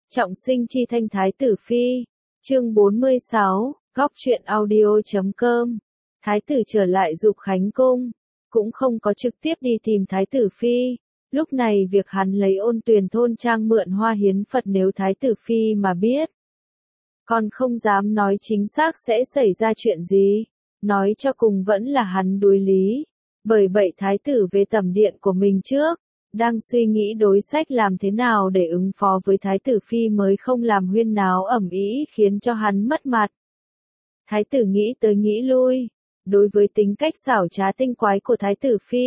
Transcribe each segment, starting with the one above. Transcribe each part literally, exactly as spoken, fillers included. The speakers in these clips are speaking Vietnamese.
Trọng sinh chi thanh thái tử phi. Chương bốn mươi sáu, góc truyện audio chấm com. Thái tử trở lại Dục Khánh cung, cũng không có trực tiếp đi tìm thái tử phi. Lúc này việc hắn lấy Ôn Tuyền thôn trang mượn hoa hiến Phật nếu thái tử phi mà biết, còn không dám nói chính xác sẽ xảy ra chuyện gì. Nói cho cùng vẫn là hắn đối lý. Bởi vậy thái tử về tẩm điện của mình trước, đang suy nghĩ đối sách làm thế nào để ứng phó với thái tử phi mới không làm huyên náo ầm ĩ khiến cho hắn mất mặt. Thái tử nghĩ tới nghĩ lui, đối với tính cách xảo trá tinh quái của thái tử phi,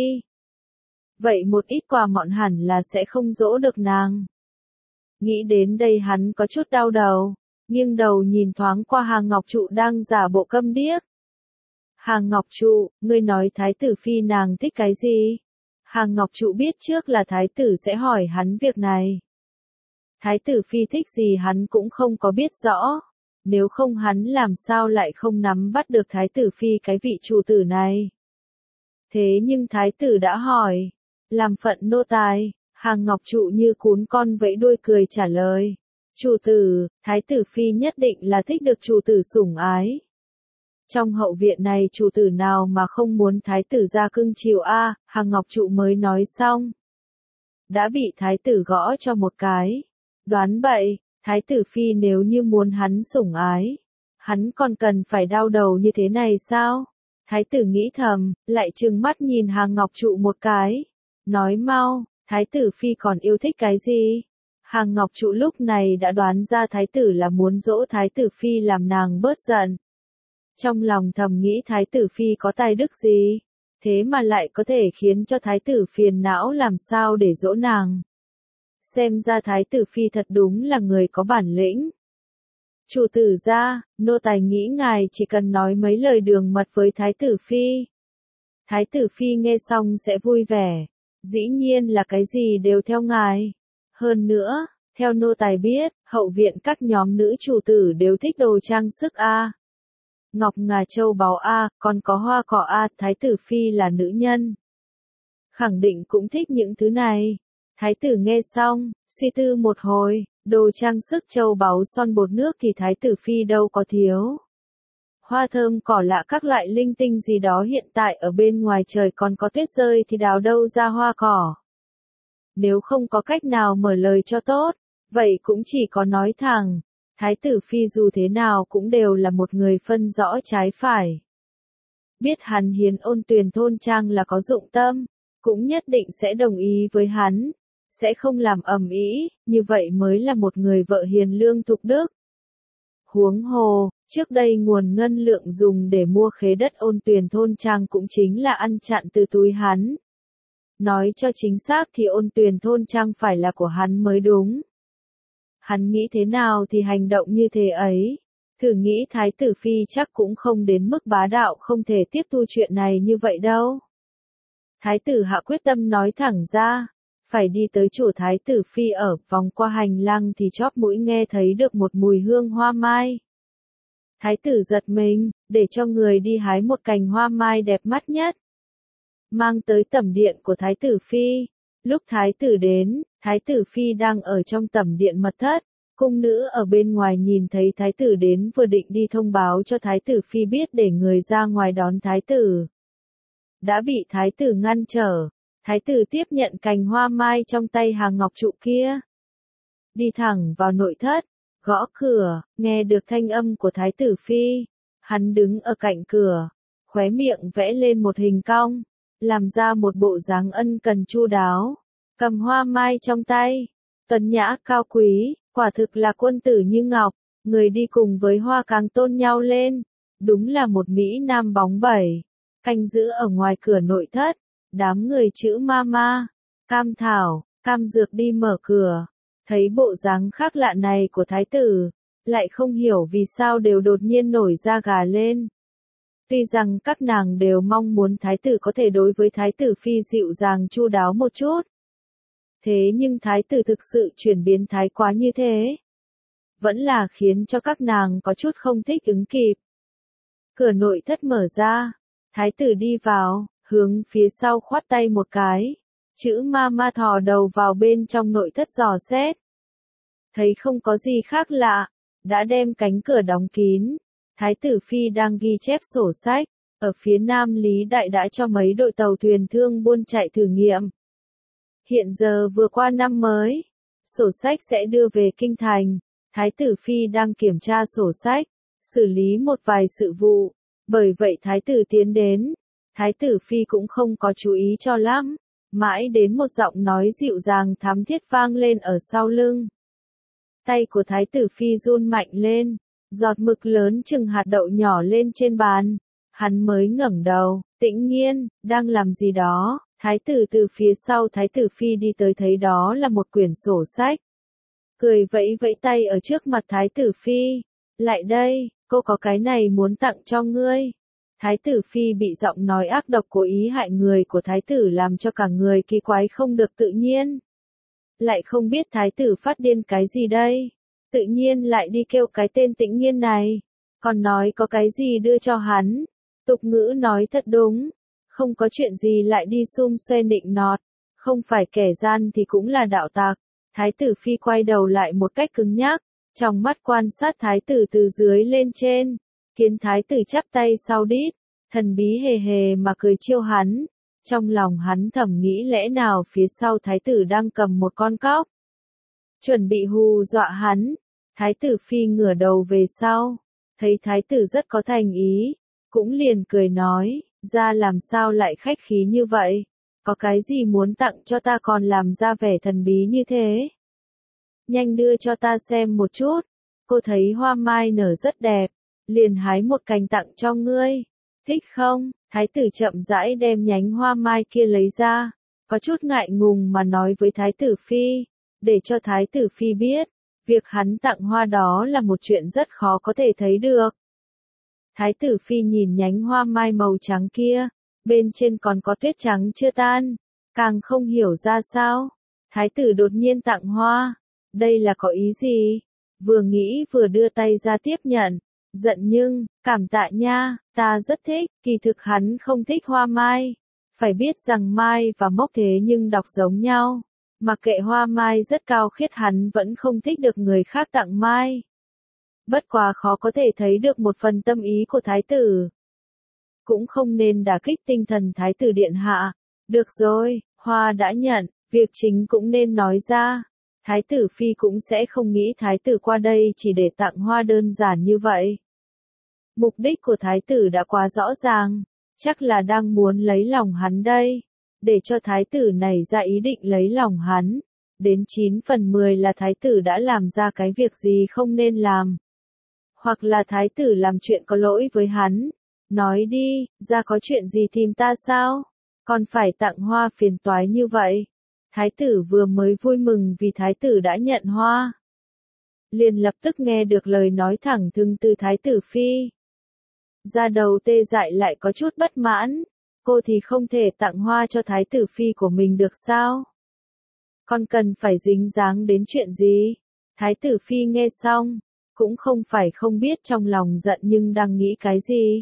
vậy một ít quà mọn hẳn là sẽ không dỗ được nàng. Nghĩ đến đây hắn có chút đau đầu, nghiêng đầu nhìn thoáng qua Hàng Ngọc Trụ đang giả bộ câm điếc. Hàng Ngọc Trụ, ngươi nói thái tử phi nàng thích cái gì? Hàng Ngọc Trụ biết trước là thái tử sẽ hỏi hắn việc này. Thái tử phi thích gì hắn cũng không có biết rõ. Nếu không hắn làm sao lại không nắm bắt được thái tử phi cái vị chủ tử này. Thế nhưng thái tử đã hỏi. Làm phận nô tài, Hàng Ngọc Trụ như cún con vẫy đuôi cười trả lời. Chủ tử, thái tử phi nhất định là thích được chủ tử sủng ái. Trong hậu viện này chủ tử nào mà không muốn thái tử ra cưng chiều a? À, Hàng Ngọc Trụ mới nói xong, đã bị thái tử gõ cho một cái. Đoán bậy, thái tử phi nếu như muốn hắn sủng ái, hắn còn cần phải đau đầu như thế này sao? Thái tử nghĩ thầm, lại trừng mắt nhìn Hàng Ngọc Trụ một cái, nói mau, thái tử phi còn yêu thích cái gì? Hàng Ngọc Trụ lúc này đã đoán ra thái tử là muốn dỗ thái tử phi làm nàng bớt giận. Trong lòng thầm nghĩ thái tử phi có tài đức gì, thế mà lại có thể khiến cho thái tử phiền não làm sao để dỗ nàng. Xem ra thái tử phi thật đúng là người có bản lĩnh. Chủ tử ra, nô tài nghĩ ngài chỉ cần nói mấy lời đường mật với thái tử phi. Thái tử phi nghe xong sẽ vui vẻ, dĩ nhiên là cái gì đều theo ngài. Hơn nữa, theo nô tài biết, hậu viện các nhóm nữ chủ tử đều thích đồ trang sức a. Ngọc ngà châu báu a, còn có hoa cỏ a, thái tử phi là nữ nhân, khẳng định cũng thích những thứ này. Thái tử nghe xong, suy tư một hồi, đồ trang sức châu báu son bột nước thì thái tử phi đâu có thiếu. Hoa thơm cỏ lạ các loại linh tinh gì đó hiện tại ở bên ngoài trời còn có tuyết rơi thì đào đâu ra hoa cỏ. Nếu không có cách nào mở lời cho tốt, vậy cũng chỉ có nói thẳng. Thái tử phi dù thế nào cũng đều là một người phân rõ trái phải. Biết hắn hiến Ôn Tuyền thôn trang là có dụng tâm, cũng nhất định sẽ đồng ý với hắn, sẽ không làm ầm ĩ, như vậy mới là một người vợ hiền lương thục đức. Huống hồ, trước đây nguồn ngân lượng dùng để mua khế đất Ôn Tuyền thôn trang cũng chính là ăn chặn từ túi hắn. Nói cho chính xác thì Ôn Tuyền thôn trang phải là của hắn mới đúng. Hắn nghĩ thế nào thì hành động như thế ấy. Thử nghĩ thái tử phi chắc cũng không đến mức bá đạo không thể tiếp thu chuyện này như vậy đâu. Thái tử hạ quyết tâm nói thẳng ra, phải đi tới chỗ thái tử phi ở, vòng qua hành lang thì chóp mũi nghe thấy được một mùi hương hoa mai. Thái tử giật mình, để cho người đi hái một cành hoa mai đẹp mắt nhất, mang tới tẩm điện của thái tử phi. Lúc thái tử đến, thái tử phi đang ở trong tẩm điện mật thất, cung nữ ở bên ngoài nhìn thấy thái tử đến vừa định đi thông báo cho thái tử phi biết để người ra ngoài đón thái tử. Đã bị thái tử ngăn trở, thái tử tiếp nhận cành hoa mai trong tay Hàng Ngọc Trụ kia. Đi thẳng vào nội thất, gõ cửa, nghe được thanh âm của thái tử phi. Hắn đứng ở cạnh cửa, khóe miệng vẽ lên một hình cong, làm ra một bộ dáng ân cần chu đáo. Cầm hoa mai trong tay, tuấn nhã cao quý, quả thực là quân tử như ngọc, người đi cùng với hoa càng tôn nhau lên, đúng là một mỹ nam bóng bẩy. Canh giữ ở ngoài cửa nội thất, đám người chữ mama, cam thảo, cam dược đi mở cửa, thấy bộ dáng khác lạ này của thái tử, lại không hiểu vì sao đều đột nhiên nổi da gà lên. Tuy rằng các nàng đều mong muốn thái tử có thể đối với thái tử phi dịu dàng chu đáo một chút. Thế nhưng thái tử thực sự chuyển biến thái quá như thế, vẫn là khiến cho các nàng có chút không thích ứng kịp. Cửa nội thất mở ra, thái tử đi vào, hướng phía sau khoát tay một cái, chữ ma ma thò đầu vào bên trong nội thất dò xét. thấy không có gì khác lạ, đã đem cánh cửa đóng kín. Thái tử Phi đang ghi chép sổ sách, ở phía nam Lý Đại đã cho mấy đội tàu thuyền thương buôn chạy thử nghiệm. Hiện giờ vừa qua năm mới, sổ sách sẽ đưa về kinh thành, Thái tử Phi đang kiểm tra sổ sách, xử lý một vài sự vụ, bởi vậy Thái tử tiến đến. Thái tử Phi cũng không có chú ý cho lắm, mãi đến một giọng nói dịu dàng thám thiết vang lên ở sau lưng. Tay của Thái tử Phi run mạnh lên, giọt mực lớn chừng hạt đậu nhỏ lên trên bàn, hắn mới ngẩng đầu. Tĩnh Nghiên, đang làm gì đó? Thái tử từ phía sau Thái tử Phi đi tới thấy đó là một quyển sổ sách. Cười vẫy vẫy tay ở trước mặt Thái tử Phi. Lại đây, cô có cái này muốn tặng cho ngươi. Thái tử Phi bị giọng nói ác độc cố ý hại người của Thái tử làm cho cả người kỳ quái không được tự nhiên. Lại không biết Thái tử phát điên cái gì đây. Tự nhiên lại đi kêu cái tên Tĩnh Nghiên này. Còn nói có cái gì đưa cho hắn. Tục ngữ nói thật đúng. Không có chuyện gì lại đi xum xuê nịnh nọt. Không phải kẻ gian thì cũng là đạo tặc. Thái tử Phi quay đầu lại một cách cứng nhắc. Trong mắt quan sát Thái tử từ dưới lên trên. Kiến Thái tử chắp tay sau đít. Thần bí hề hề mà cười chiêu hắn. Trong lòng hắn thầm nghĩ lẽ nào phía sau Thái tử đang cầm một con cóc. Chuẩn bị hù dọa hắn. Thái tử Phi ngửa đầu về sau. Thấy Thái tử rất có thành ý. Cũng liền cười nói. Ra làm sao lại khách khí như vậy? Có cái gì muốn tặng cho ta còn làm ra vẻ thần bí như thế? Nhanh đưa cho ta xem một chút. Cô thấy hoa mai nở rất đẹp. Liền hái một cành tặng cho ngươi. Thích không? Thái tử chậm rãi đem nhánh hoa mai kia lấy ra. Có chút ngại ngùng mà nói với Thái tử Phi. Để cho Thái tử Phi biết. Việc hắn tặng hoa đó là một chuyện rất khó có thể thấy được. Thái tử Phi nhìn nhánh hoa mai màu trắng kia. Bên trên còn có tuyết trắng chưa tan. Càng không hiểu ra sao. Thái tử đột nhiên tặng hoa. Đây là có ý gì? Vừa nghĩ vừa đưa tay ra tiếp nhận. Giận nhưng, cảm tạ nha, ta rất thích, kỳ thực hắn không thích hoa mai. Phải biết rằng mai và mốc thế nhưng đọc giống nhau. Mặc kệ hoa mai rất cao khiết hắn vẫn không thích được người khác tặng mai. Bất quá khó có thể thấy được một phần tâm ý của thái tử. Cũng không nên đả kích tinh thần thái tử điện hạ. Được rồi, hoa đã nhận, việc chính cũng nên nói ra. Thái tử Phi cũng sẽ không nghĩ thái tử qua đây chỉ để tặng hoa đơn giản như vậy. Mục đích của thái tử đã quá rõ ràng, chắc là đang muốn lấy lòng hắn đây. Để cho thái tử này ra ý định lấy lòng hắn. Đến chín phần mười là thái tử đã làm ra cái việc gì không nên làm. Hoặc là thái tử làm chuyện có lỗi với hắn. Nói đi, ra có chuyện gì tìm ta sao? Còn phải tặng hoa phiền toái như vậy. Thái tử vừa mới vui mừng vì thái tử đã nhận hoa. Liền lập tức nghe được lời nói thẳng thừng từ thái tử Phi. Da đầu tê dại lại có chút bất mãn. Cô thì không thể tặng hoa cho thái tử Phi của mình được sao? Còn cần phải dính dáng đến chuyện gì? Thái tử Phi nghe xong, cũng không phải không biết trong lòng giận nhưng đang nghĩ cái gì.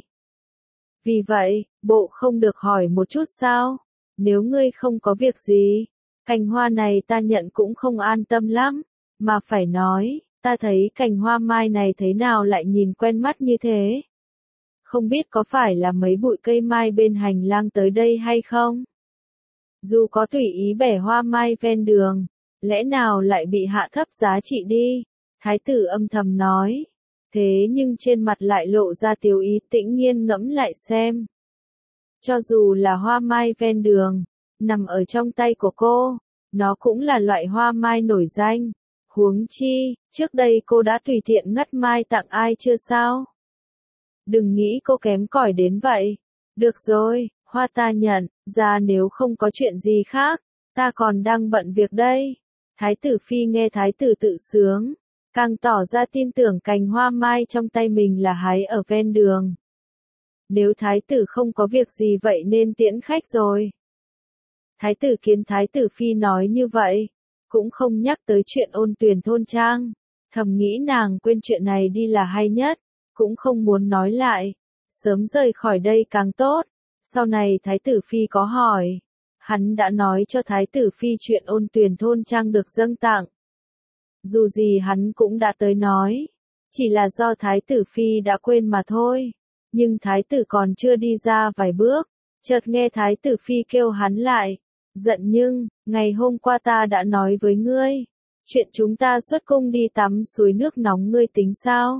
Vì vậy, bộ không được hỏi một chút sao? Nếu ngươi không có việc gì, cành hoa này ta nhận cũng không an tâm lắm, mà phải nói, ta thấy cành hoa mai này thế nào lại nhìn quen mắt như thế? Không biết có phải là mấy bụi cây mai bên hành lang tới đây hay không? Dù có tùy ý bẻ hoa mai ven đường, lẽ nào lại bị hạ thấp giá trị đi? Thái tử âm thầm nói. Thế nhưng trên mặt lại lộ ra tiêu ý. Tĩnh Nghiên ngẫm lại xem. Cho dù là hoa mai ven đường, nằm ở trong tay của cô, nó cũng là loại hoa mai nổi danh. Huống chi, trước đây cô đã tùy tiện ngắt mai tặng ai chưa sao? Đừng nghĩ cô kém cỏi đến vậy. Được rồi, hoa ta nhận, ra nếu không có chuyện gì khác, ta còn đang bận việc đây. Thái tử Phi nghe thái tử tự sướng, càng tỏ ra tin tưởng cành hoa mai trong tay mình là hái ở ven đường. Nếu thái tử không có việc gì vậy nên tiễn khách rồi. Thái tử kiến thái tử Phi nói như vậy, cũng không nhắc tới chuyện ôn tuyền thôn trang. Thầm nghĩ nàng quên chuyện này đi là hay nhất, cũng không muốn nói lại. Sớm rời khỏi đây càng tốt. Sau này thái tử Phi có hỏi, hắn đã nói cho thái tử Phi chuyện ôn tuyền thôn trang được dâng tặng. Dù gì hắn cũng đã tới nói. Chỉ là do thái tử phi đã quên mà thôi. Nhưng thái tử còn chưa đi ra vài bước. Chợt nghe thái tử phi kêu hắn lại. Giận nhưng, ngày hôm qua ta đã nói với ngươi. Chuyện chúng ta xuất cung đi tắm suối nước nóng ngươi tính sao?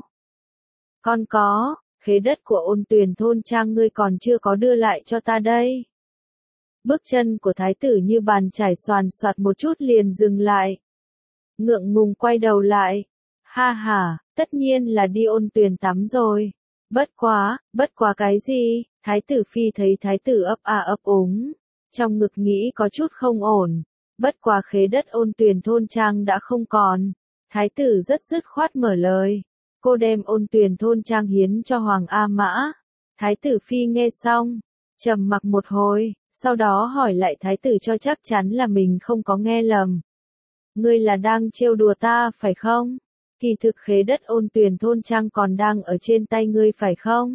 Con có, khế đất của Ôn Tuyền thôn trang ngươi còn chưa có đưa lại cho ta đây. Bước chân của thái tử như bàn chải xoàn xoạt một chút liền dừng lại. Ngượng ngùng quay đầu lại. Ha ha, tất nhiên là đi Ôn Tuyền tắm rồi. Bất quá, bất quá cái gì? Thái tử phi thấy thái tử ấp a ấp úng. Trong ngực nghĩ có chút không ổn. Bất quá khế đất Ôn Tuyền thôn trang đã không còn. Thái tử rất dứt khoát mở lời. Cô đem Ôn Tuyền thôn trang hiến cho Hoàng A Mã. Thái tử phi nghe xong, trầm mặc một hồi, sau đó hỏi lại thái tử cho chắc chắn là mình không có nghe lầm. Ngươi là đang trêu đùa ta phải không? Kỳ thực khế đất Ôn Tuyền thôn trang còn đang ở trên tay ngươi phải không?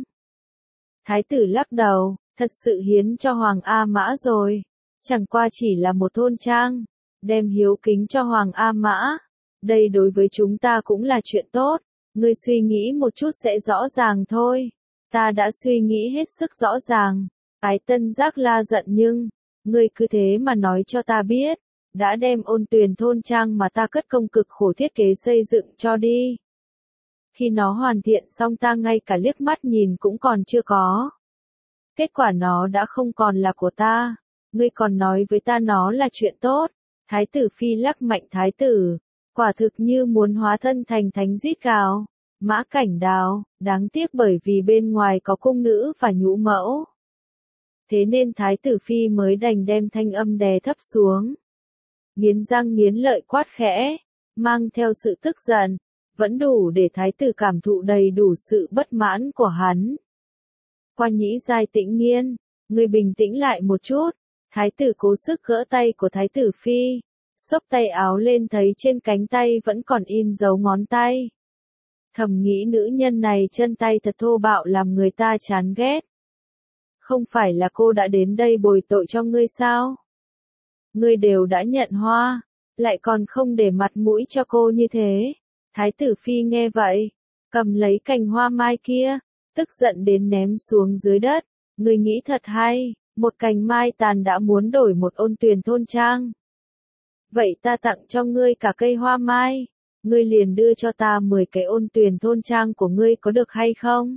Thái tử lắc đầu, thật sự hiến cho Hoàng A Mã rồi. Chẳng qua chỉ là một thôn trang, đem hiếu kính cho Hoàng A Mã. Đây đối với chúng ta cũng là chuyện tốt. Ngươi suy nghĩ một chút sẽ rõ ràng thôi. Ta đã suy nghĩ hết sức rõ ràng. Ái Tân Giác la giận nhưng, ngươi cứ thế mà nói cho ta biết, đã đem Ôn Tuyền thôn trang mà ta cất công cực khổ thiết kế xây dựng cho đi. Khi nó hoàn thiện xong ta ngay cả liếc mắt nhìn cũng còn chưa có. Kết quả nó đã không còn là của ta. Ngươi còn nói với ta nó là chuyện tốt. Thái tử phi lắc mạnh thái tử. Quả thực như muốn hóa thân thành thánh rít gào. Mã Cảnh Đào, đáng tiếc bởi vì bên ngoài có cung nữ và nhũ mẫu. Thế nên thái tử phi mới đành đem thanh âm đè thấp xuống. Nghiến răng nghiến lợi quát khẽ, mang theo sự tức giận, vẫn đủ để thái tử cảm thụ đầy đủ sự bất mãn của hắn. Qua Nhĩ Giai Tĩnh Nghiên, người bình tĩnh lại một chút. Thái tử cố sức gỡ tay của thái tử phi, xốc tay áo lên thấy trên cánh tay vẫn còn in dấu ngón tay. Thầm nghĩ nữ nhân này chân tay thật thô bạo làm người ta chán ghét. Không phải là cô đã đến đây bồi tội cho ngươi sao? Ngươi đều đã nhận hoa, lại còn không để mặt mũi cho cô như thế. Thái tử phi nghe vậy, cầm lấy cành hoa mai kia, tức giận đến ném xuống dưới đất. Ngươi nghĩ thật hay, một cành mai tàn đã muốn đổi một Ôn Tuyền thôn trang. Vậy ta tặng cho ngươi cả cây hoa mai. Ngươi liền đưa cho ta mười cái Ôn Tuyền thôn trang của ngươi có được hay không?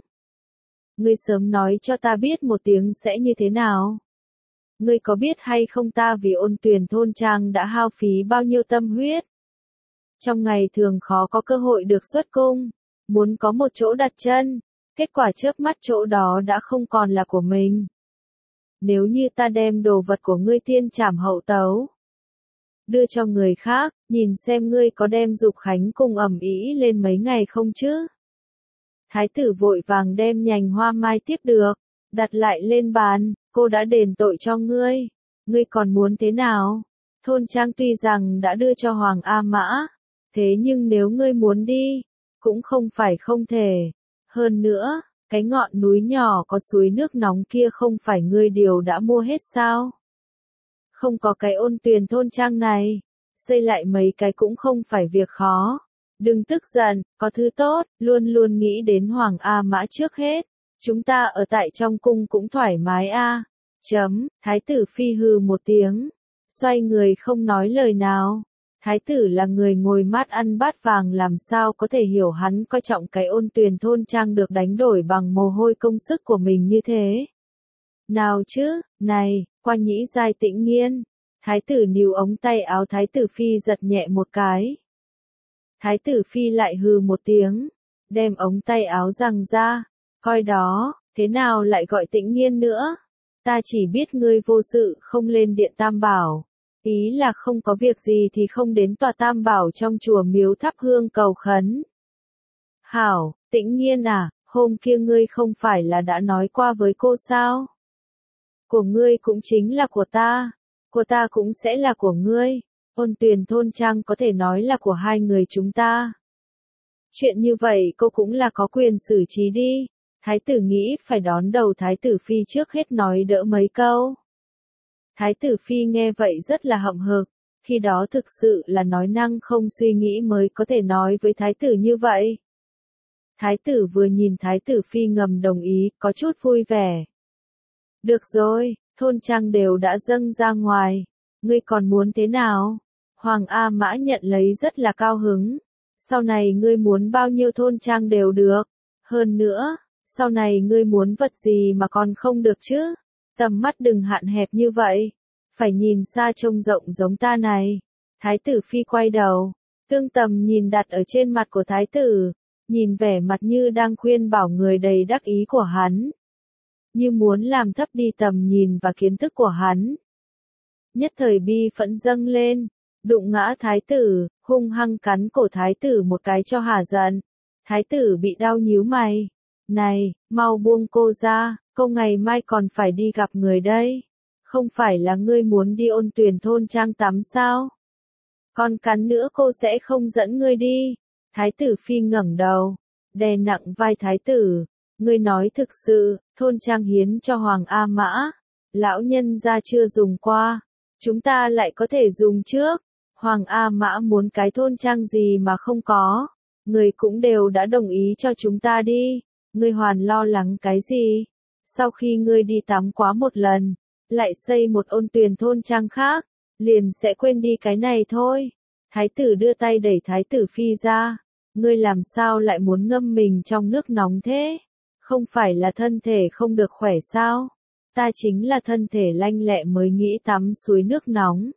Ngươi sớm nói cho ta biết một tiếng sẽ như thế nào? Ngươi có biết hay không ta vì Ôn Tuyền thôn trang đã hao phí bao nhiêu tâm huyết? Trong ngày thường khó có cơ hội được xuất cung, muốn có một chỗ đặt chân, kết quả chớp mắt chỗ đó đã không còn là của mình. Nếu như ta đem đồ vật của ngươi tiên trảm hậu tấu, đưa cho người khác, nhìn xem ngươi có đem Dục Khánh Cung ầm ĩ lên mấy ngày không chứ? Thái tử vội vàng đem nhành hoa mai tiếp được, đặt lại lên bàn, cô đã đền tội cho ngươi, ngươi còn muốn thế nào? Thôn trang tuy rằng đã đưa cho Hoàng A Mã, thế nhưng nếu ngươi muốn đi, cũng không phải không thể. Hơn nữa, cái ngọn núi nhỏ có suối nước nóng kia không phải ngươi đều đã mua hết sao? Không có cái Ôn Tuyền thôn trang này, xây lại mấy cái cũng không phải việc khó. Đừng tức giận, có thứ tốt, luôn luôn nghĩ đến Hoàng A Mã trước hết. Chúng ta ở tại trong cung cũng thoải mái a. Chấm, thái tử phi hừ một tiếng, xoay người không nói lời nào. Thái tử là người ngồi mát ăn bát vàng làm sao có thể hiểu hắn coi trọng cái Ôn Tuyền thôn trang được đánh đổi bằng mồ hôi công sức của mình như thế. Nào chứ, này, Qua Nhĩ Giai Tĩnh Nghiên. Thái tử níu ống tay áo thái tử phi giật nhẹ một cái. Thái tử phi lại hừ một tiếng, đem ống tay áo giằng ra, coi đó, thế nào lại gọi Tĩnh Nghiên nữa? Ta chỉ biết ngươi vô sự không lên điện Tam Bảo, ý là không có việc gì thì không đến tòa Tam Bảo trong chùa miếu thắp hương cầu khấn. Hảo, Tĩnh Nghiên à, hôm kia ngươi không phải là đã nói qua với cô sao? Của ngươi cũng chính là của ta, của ta cũng sẽ là của ngươi. Ôn Tuyền thôn trang có thể nói là của hai người chúng ta. Chuyện như vậy cô cũng là có quyền xử trí đi. Thái tử nghĩ phải đón đầu thái tử phi trước hết nói đỡ mấy câu. Thái tử phi nghe vậy rất là hậm hực, khi đó thực sự là nói năng không suy nghĩ mới có thể nói với thái tử như vậy. Thái tử vừa nhìn thái tử phi ngầm đồng ý, có chút vui vẻ. Được rồi, thôn trang đều đã dâng ra ngoài, ngươi còn muốn thế nào? Hoàng A Mã nhận lấy rất là cao hứng. Sau này ngươi muốn bao nhiêu thôn trang đều được. Hơn nữa, sau này ngươi muốn vật gì mà còn không được chứ? Tầm mắt đừng hạn hẹp như vậy. Phải nhìn xa trông rộng giống ta này. Thái tử phi quay đầu. Tương tầm nhìn đặt ở trên mặt của thái tử. Nhìn vẻ mặt như đang khuyên bảo người đầy đắc ý của hắn. Như muốn làm thấp đi tầm nhìn và kiến thức của hắn. Nhất thời bi phẫn dâng lên. Đụng ngã thái tử, hung hăng cắn cổ thái tử một cái cho hả giận. Thái tử bị đau nhíu mày. Này, mau buông cô ra, cô ngày mai còn phải đi gặp người đây. Không phải là ngươi muốn đi Ôn Tuyền thôn trang tắm sao? Còn cắn nữa cô sẽ không dẫn ngươi đi. Thái tử phi ngẩng đầu, đè nặng vai thái tử. Ngươi nói thực sự, thôn trang hiến cho Hoàng A Mã. Lão nhân gia chưa dùng qua. Chúng ta lại có thể dùng trước. Hoàng A Mã muốn cái thôn trang gì mà không có. Người cũng đều đã đồng ý cho chúng ta đi. Ngươi hoàn lo lắng cái gì? Sau khi ngươi đi tắm quá một lần, lại xây một Ôn Tuyền thôn trang khác, liền sẽ quên đi cái này thôi. Thái tử đưa tay đẩy thái tử phi ra. Ngươi làm sao lại muốn ngâm mình trong nước nóng thế? Không phải là thân thể không được khỏe sao? Ta chính là thân thể lanh lẹ mới nghĩ tắm suối nước nóng.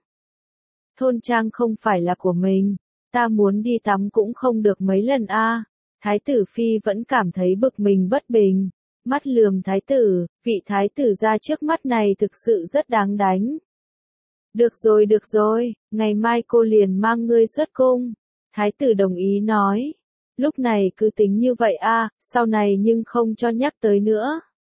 Thôn trang không phải là của mình, ta muốn đi tắm cũng không được mấy lần a. À. Thái tử phi vẫn cảm thấy bực mình bất bình, mắt lườm thái tử, vị thái tử ra trước mắt này thực sự rất đáng đánh. Được rồi được rồi, ngày mai cô liền mang ngươi xuất cung. Thái tử đồng ý nói, lúc này cứ tính như vậy a, à, sau này nhưng không cho nhắc tới nữa.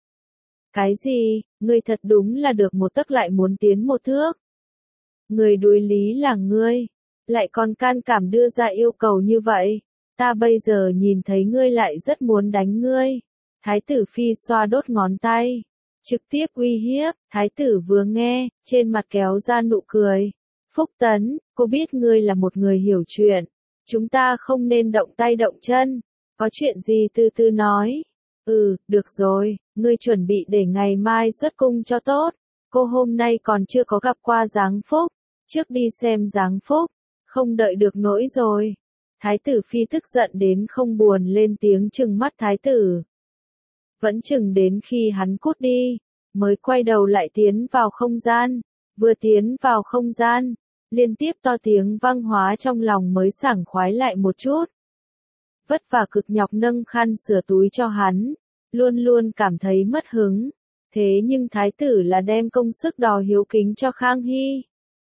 Cái gì, ngươi thật đúng là được một tấc lại muốn tiến một thước. Người đối lý là ngươi, lại còn can đảm đưa ra yêu cầu như vậy, ta bây giờ nhìn thấy ngươi lại rất muốn đánh ngươi. Thái tử phi xoa đốt ngón tay, trực tiếp uy hiếp, thái tử vừa nghe, trên mặt kéo ra nụ cười. Phúc Tấn, cô biết ngươi là một người hiểu chuyện, chúng ta không nên động tay động chân, có chuyện gì từ từ nói. Ừ, được rồi, ngươi chuẩn bị để ngày mai xuất cung cho tốt, cô hôm nay còn chưa có gặp qua Giáng Phúc. Trước đi xem Giáng Phúc, không đợi được nỗi rồi. Thái tử phi tức giận đến không buồn lên tiếng trừng mắt thái tử. Vẫn chừng đến khi hắn cút đi, mới quay đầu lại tiến vào không gian. Vừa tiến vào không gian, liên tiếp to tiếng vang hóa trong lòng mới sảng khoái lại một chút. Vất vả cực nhọc nâng khăn sửa túi cho hắn, luôn luôn cảm thấy mất hứng. Thế nhưng thái tử là đem công sức đòi hiếu kính cho Khang Hy.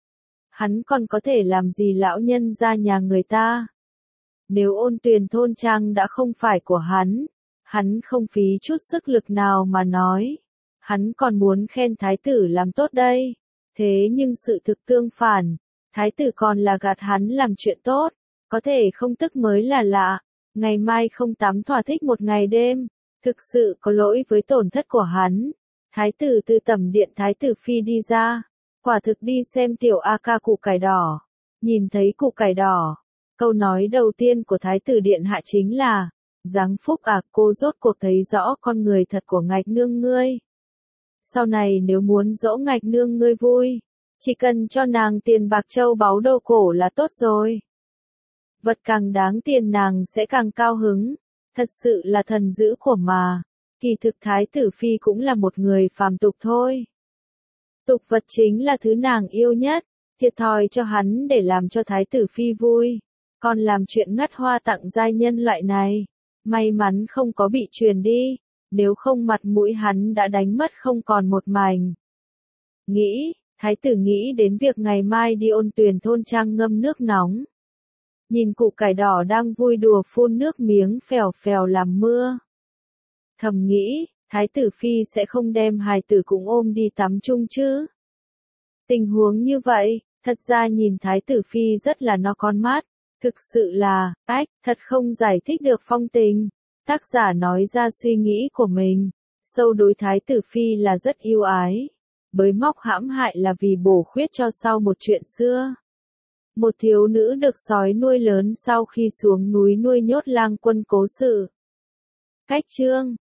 Hắn còn có thể làm gì lão nhân ra nhà người ta? Nếu Ôn Tuyền thôn trang đã không phải của hắn, hắn không phí chút sức lực nào mà nói. Hắn còn muốn khen thái tử làm tốt đây. Thế nhưng sự thực tương phản, thái tử còn là gạt hắn làm chuyện tốt, có thể không tức mới là lạ. Ngày mai không tắm thỏa thích một ngày đêm, thực sự có lỗi với tổn thất của hắn. Thái tử từ tẩm điện thái tử phi đi ra. Quả thực đi xem tiểu A ca củ cải đỏ. Nhìn thấy củ cải đỏ, câu nói đầu tiên của thái tử điện hạ chính là, Giáng Phúc à, cô rốt cuộc thấy rõ con người thật của ngạch nương ngươi. Sau này nếu muốn dỗ ngạch nương ngươi vui, chỉ cần cho nàng tiền bạc châu báu đồ cổ là tốt rồi. Vật càng đáng tiền nàng sẽ càng cao hứng, thật sự là thần dữ của mà. Kỳ thực thái tử phi cũng là một người phàm tục thôi. Tục vật chính là thứ nàng yêu nhất, thiệt thòi cho hắn để làm cho thái tử phi vui, còn làm chuyện ngắt hoa tặng giai nhân loại này, may mắn không có bị truyền đi, nếu không mặt mũi hắn đã đánh mất không còn một mảnh. Nghĩ, thái tử nghĩ đến việc ngày mai đi Ôn Tuyền thôn trang ngâm nước nóng. Nhìn củ cải đỏ đang vui đùa phun nước miếng phèo phèo làm mưa. Thầm nghĩ, thái tử phi sẽ không đem hài tử cũng ôm đi tắm chung chứ. Tình huống như vậy, thật ra nhìn thái tử phi rất là no con mắt. Thực sự là, ách, thật không giải thích được phong tình. Tác giả nói ra suy nghĩ của mình. Sâu đối thái tử phi là rất yêu ái. Bới móc hãm hại là vì bổ khuyết cho sau một chuyện xưa. Một thiếu nữ được sói nuôi lớn sau khi xuống núi nuôi nhốt lang quân cố sự. Cách chương